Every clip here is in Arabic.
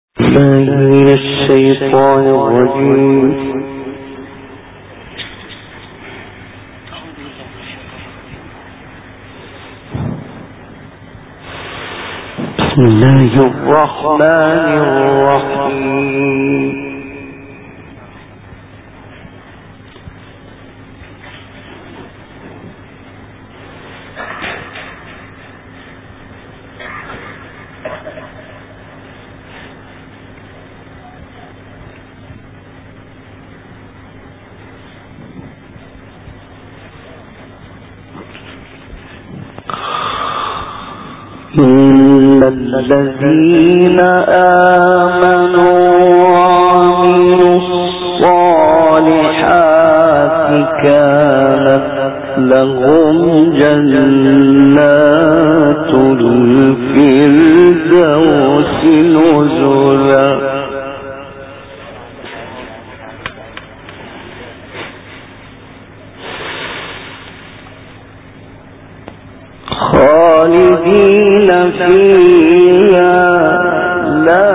من الشيطان الرجيم. بسم الله الرحمن الرحيم. إن الذين آمنوا وعملوا الصالحات كانت لهم جنات الفردوس نزلا خالدين فيها لا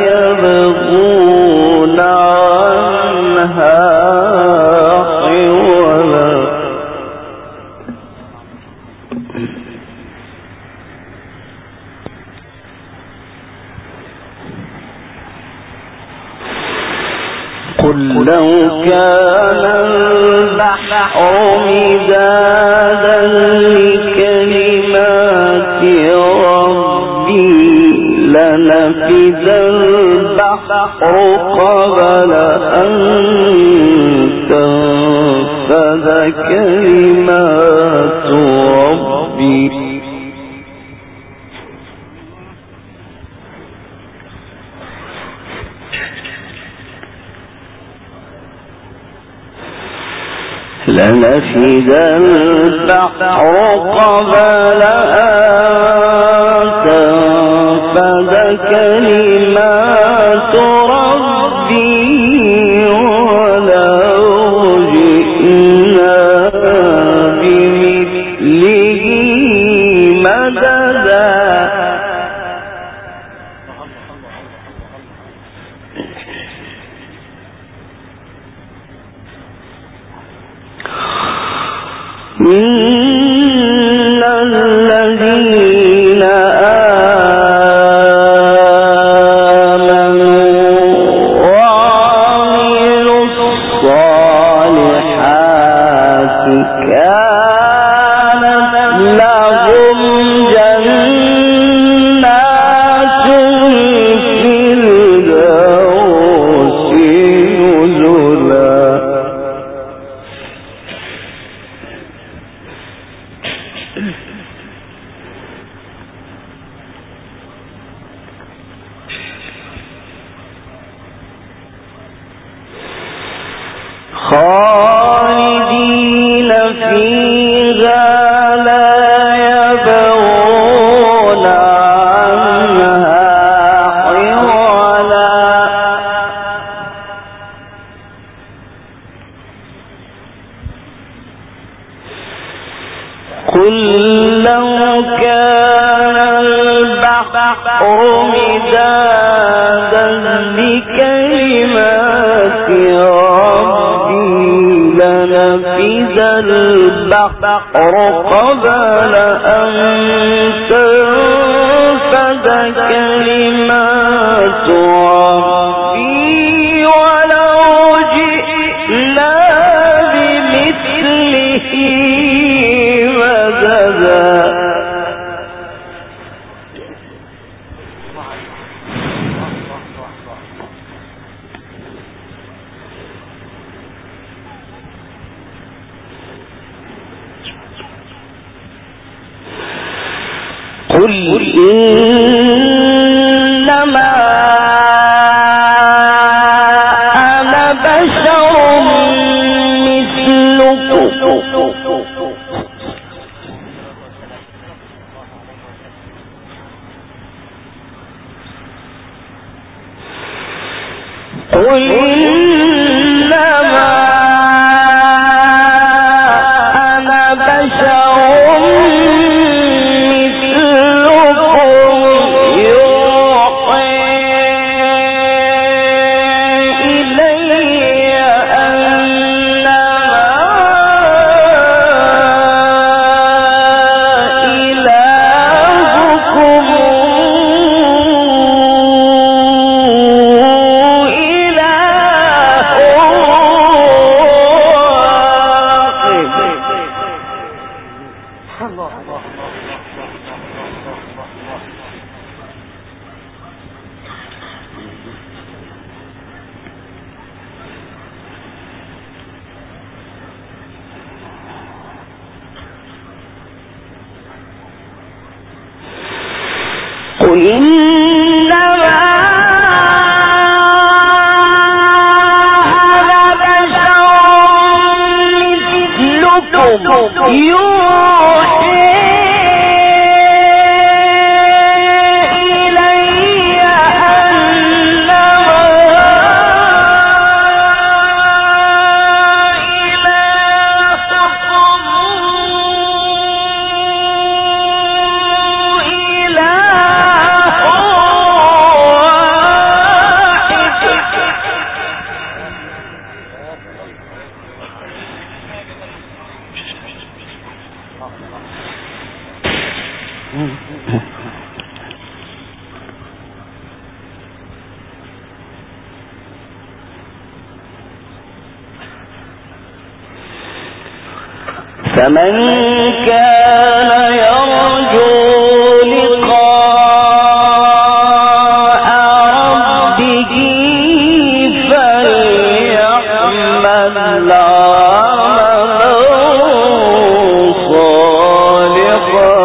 يبغون عنها حولا قل لو كان البحر مدادا لكلمات ربي لنفد البحر قبل أن تنفد كلمات ربي لنفد البحر قبل أن تنفد كلمات ربي ولو جئنا بمثله مددا إن الذين آمنوا وعملوا الصالحات كانت لهم جنات الفردوس نزلا خالدين فيها لا يبغون عنها حولا قل لو كان البحر مدادا لكلمات ربي لنفد البحر قبل أن تنفد كلمات ربي ولو جئنا بمثله مددا قل إنما أنا بشر مثلكم قل إنما أنا بشر مثلكم يوحى فمن كان يرجو لقاء ربه فليعمل عملا صالحا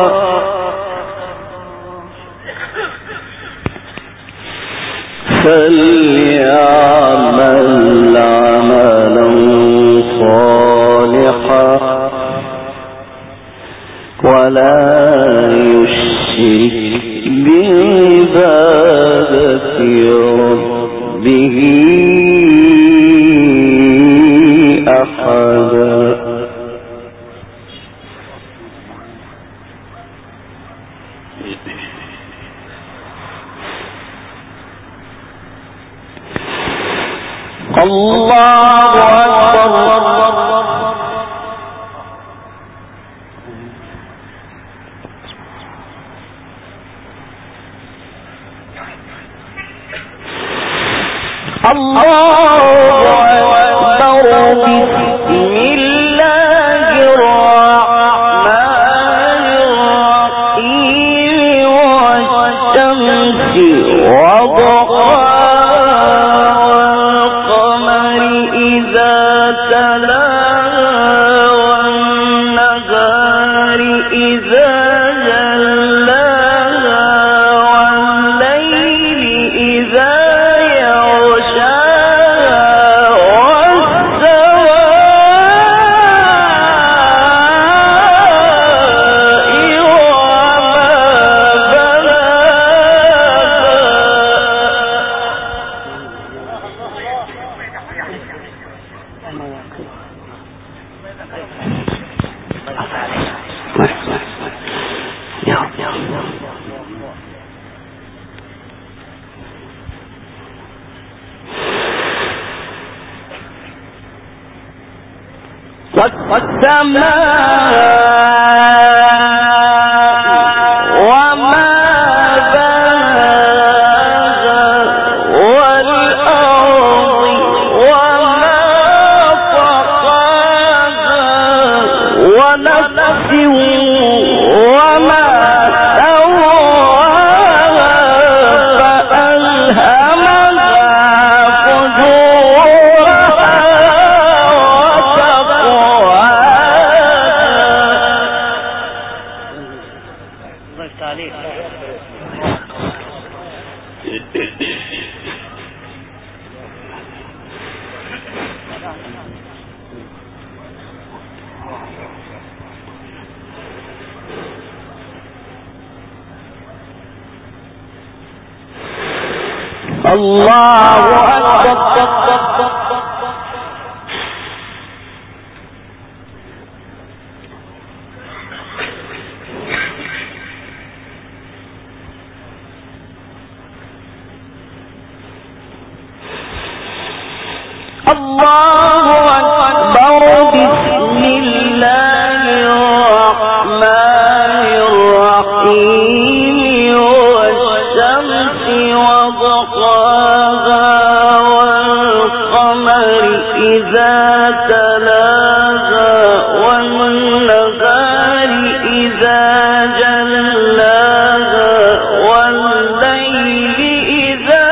ولا يشرك بعبادة ربه أحدا. الله أكبر. الله أكبر. بسم الله الرحمن الرحيم. والشمس وضحاها والقمر إذا تلاها والنهار إذا جلاها والليل إذا والسماء وما بناها والأرض وما طحاها ونفس وما سواها فألهمها فجورها الله أكبر. الله أكبر. بسم الله الرحمن الرحيم. والشمس وضحاها والقمر إذا تلاها والنهار إذا جلاها والليل إذا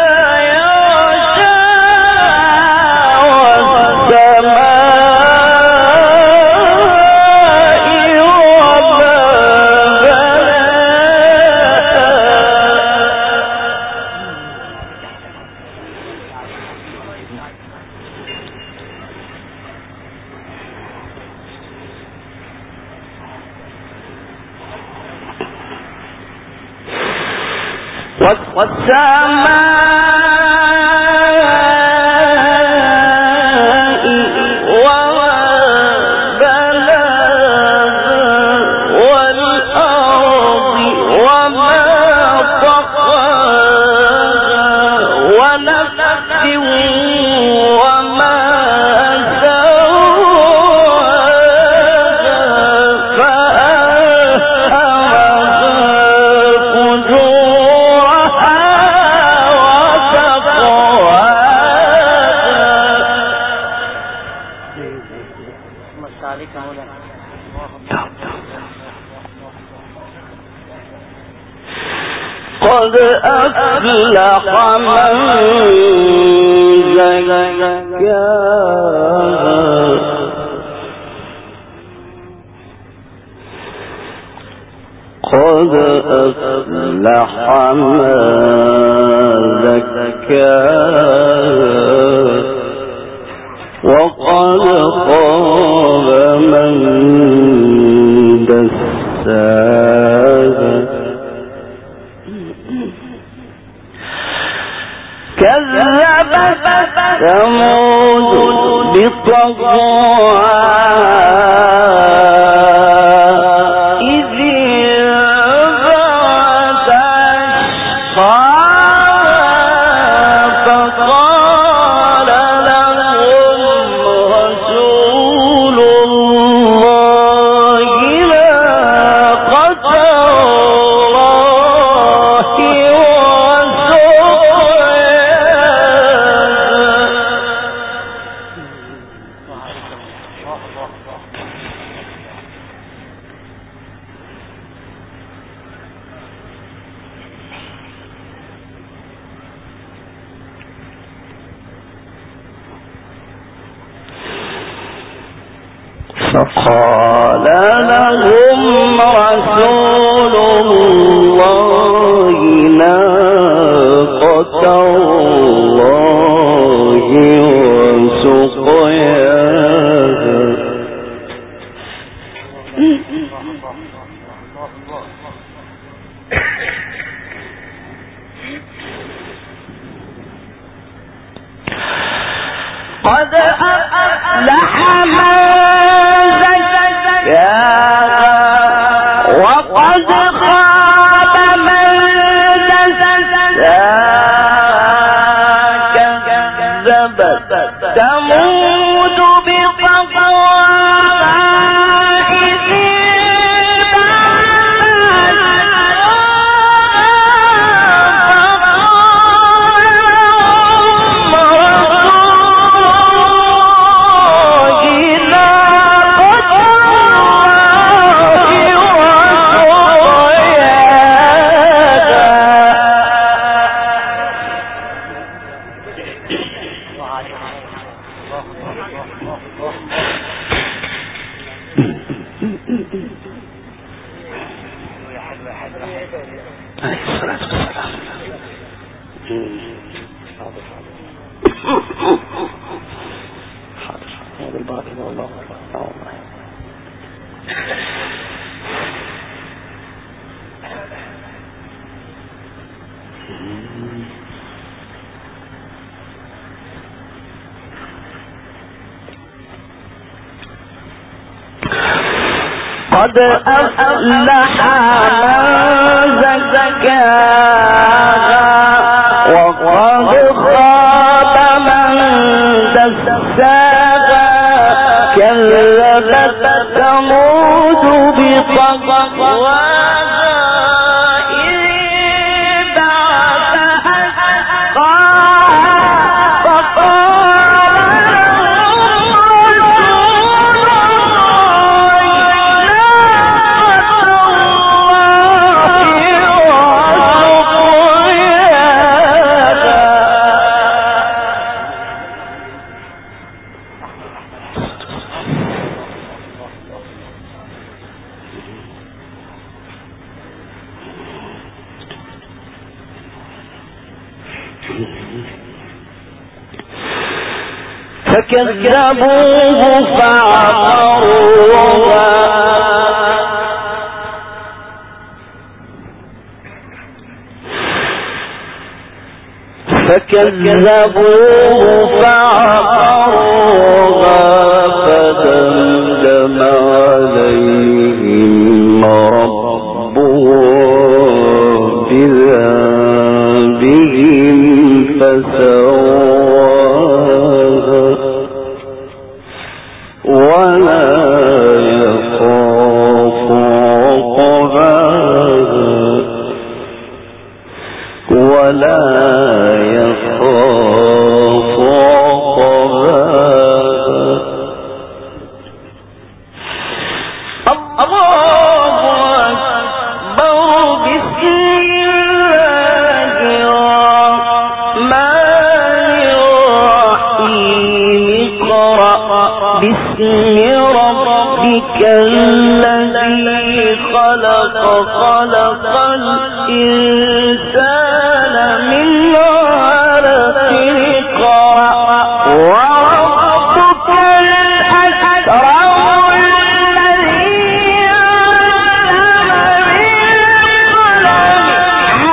قد أفلح من زكاها قد أفلح من زكاها وقد خاب من دساها كذبت ثمود بطغواها إذ انبعث أشقاها فقال لهم رسول الله ناقة فقال لهم رسول الله ناقة الله وسقياها قد أفلح من وقد خاب من دساها كذبت ثمود بطغواها إذ قد أفلح من زكاها وقد خاب من دساها كذبت ثمود بطغواها فكذبوه فعقروها فكذبوه فعقروها فدمدم عليهم ربهم بذنبهم فسواها ولا يخاف عقباها ولا يخاف عقباها. الله أكبر. بسم الله الرحمن الرحيم. اقرأ باسم ربك الذي خلق خلق الإنسان من علق. اقرأ وربك الأكرم الذي علم بالقلم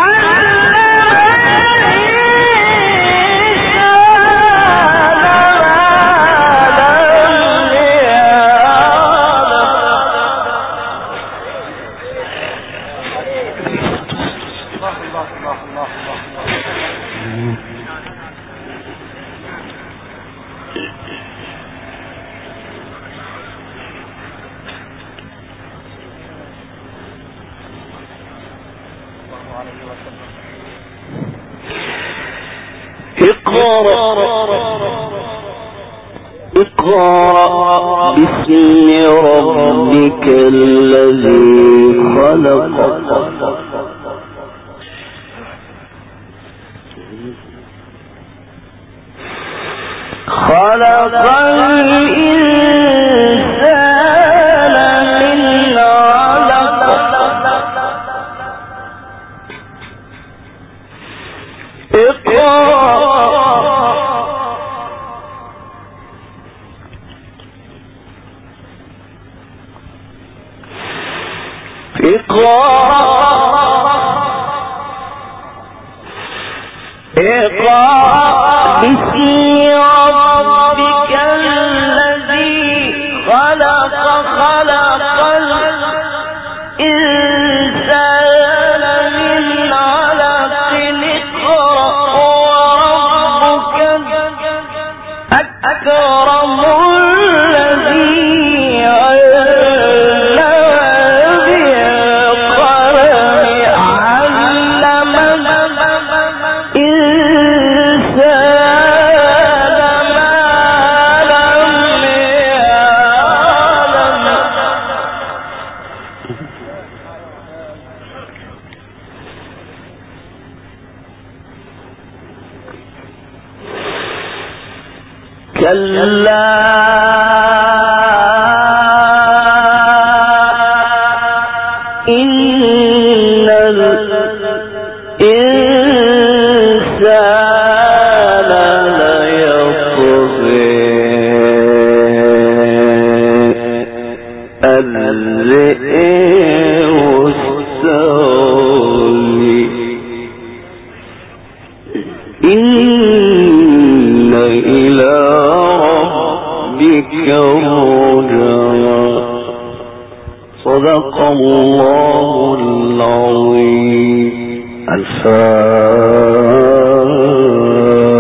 اقرأ باسم ربك الذي خلق. خلق الإنسان من علق. اقرأ باسم ربك الذي خلق. خلق الإنسان من علق. اقرأ وربك الأكرم الذي كلا إن الإنسان ليطغى أن رآه استغنى. إن إلى ربك الرجعى. صدق الله العظيم. الفاتحة.